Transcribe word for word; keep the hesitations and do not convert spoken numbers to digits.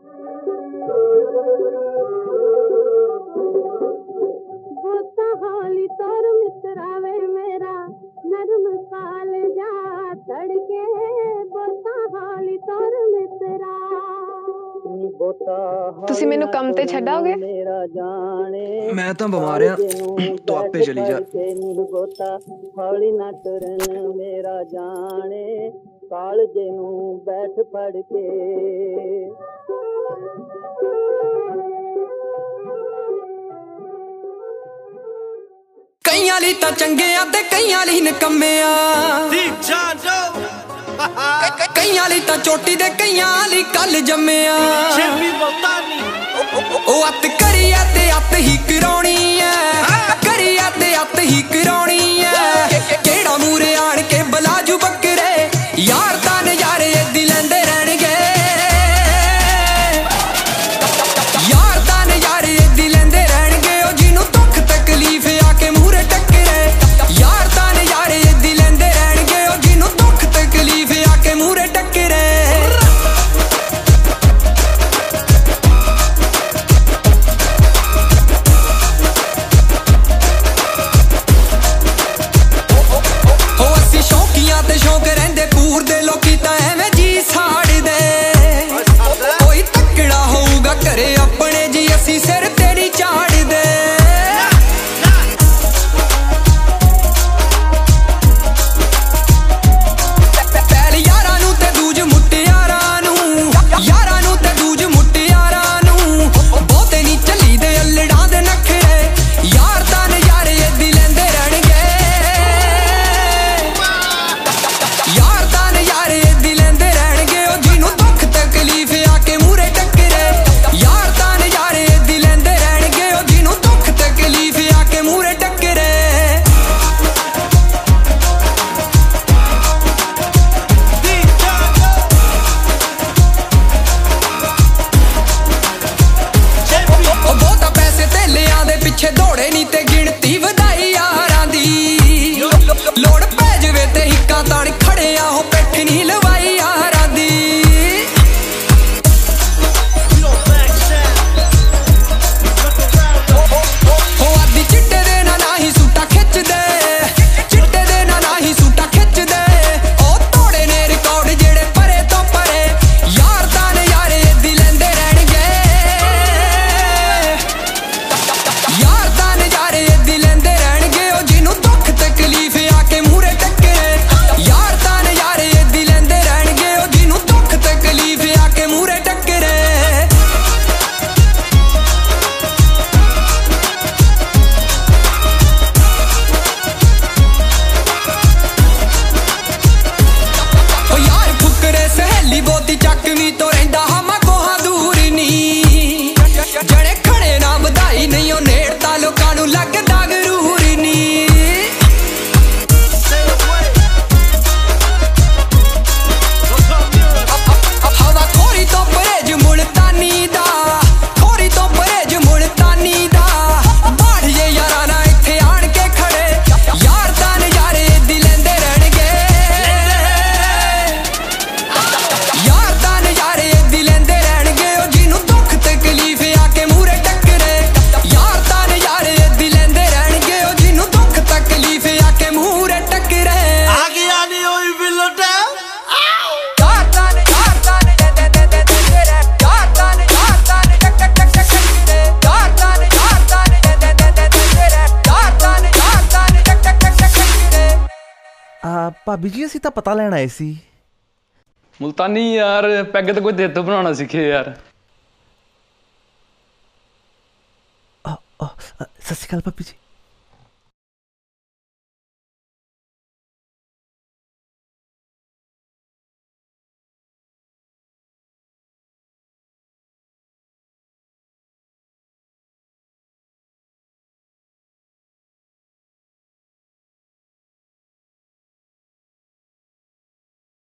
हाली तोर मित्रावे मेरा नरम काल जा तड़के बोता हाली तोर मित्रा ਤੁਸੀਂ ਮੈਨੂੰ ਕੰਮ ਤੇ ਛੱਡੋਗੇ? मैं तो बीमार हाँ, तो आपे चली जा। हौली ना तुरन मेरा जाने कालजे नू बैठ पड़ के कईयां ली तां चंगे आ ते कईयां ली निकम्मे आ, कईयां ली तां चोटी ते कईयां ली कल जम्मे आ। ओ अत करिया ते अत ही कराउणी ऐ, करिया ते अत ही कराउणी ऐ। केड़ा मूरे आण के बलाजू बकरे यार तां नज़ारे इद्दी लैंदे रहणगे, यार तां नज़ारे इद्दी लैंदे रहणगे। ओ जिन्नू दुख तकलीफ आके मूरे टकरे यार तां नज़ारे इद्दी लैंदे रहणगे। ओ जिन्नू दुख तकलीफ आके मूरे टकरे शौक रहंदे पूर दे लोकी तां एवें जी साड़दे। कोई तकड़ा होऊगा घरे अपने जी असी सिर तेरी चाड़दे। पैल यारां नूं ते दूज मुटियारां नूं, यारां नूं ते दूज मुटियारां नूं। बहुते नी चली दे अल्लड़ां दे नखरे यार तां नज़ारे इद्दी लैंदे रहणगे, यार तां नज़ारे इद्दी लैंदे रहणगे। ओ जिन्नू दुख तकलीफ आके मूरे टकरे यार तां नज़ारे इद्दी लैंदे रहणगे। ओ जिन्नू दुख तकलीफ आके मूरे टकरे ओ बहुता पैसे धेलियां दे पिछे दौड़े नी ते गिणती वधाई यारां दी। लोड़ पै जवे ते हिक्कां ताण खड़े आ हो पिठ नी लवाई यारां दी। हो अद्धी चिट्टे दे ना नाही सूटा खिच दे, चिट्टे दे ना नाही सूटा खिच दे। ओ तोड़े ने रिकॉर्ड जेड़े परे तो परे यार तां नज़ारे इद्दी लैंदे रहणगे, यार तां नज़ारे इद्दी लैंदे रहणगे। ओ जिन्नू दुख तकलीफ आके मूरे टकरे यार तां नज़ारे इद्दी लैंदे रहणगे। ओ जिन्नू दुख तकलीफ आके मूरे टकरे ओ यार फुकरे सहेली बोती चकवी तो रहिंदा हा मैं कोहा दूर नी। जणे खड़े ना बधाई नहीं ओ नेड़ता लोकां नूं लगदा गरूर नी। हवा खोरी तो परहेज मुल्तानी दा, खोरी तो परहेज मुल्तानी दा। बाढ़िए यारां ना इत्थे आण के खड़े यार तां नज़ारे इद्दी लैंदे रहणगे, यार तां नज़ारे इद्दी लैंदे रहणगे। ओ जिन्नू दुख तकलीफ आके मूरे टकरे यार तां नज़ारे इद्दी लैंदे रहणगे। ओ जिन्नू दुख तकलीफ आके मूरे टकरे भाभी जी असीं तां पता लैण आए सी। मुल्तानी यार पैग तो कोई तेरे तो बनाना सीखे यार। सत श्री अकाल भाभी जी।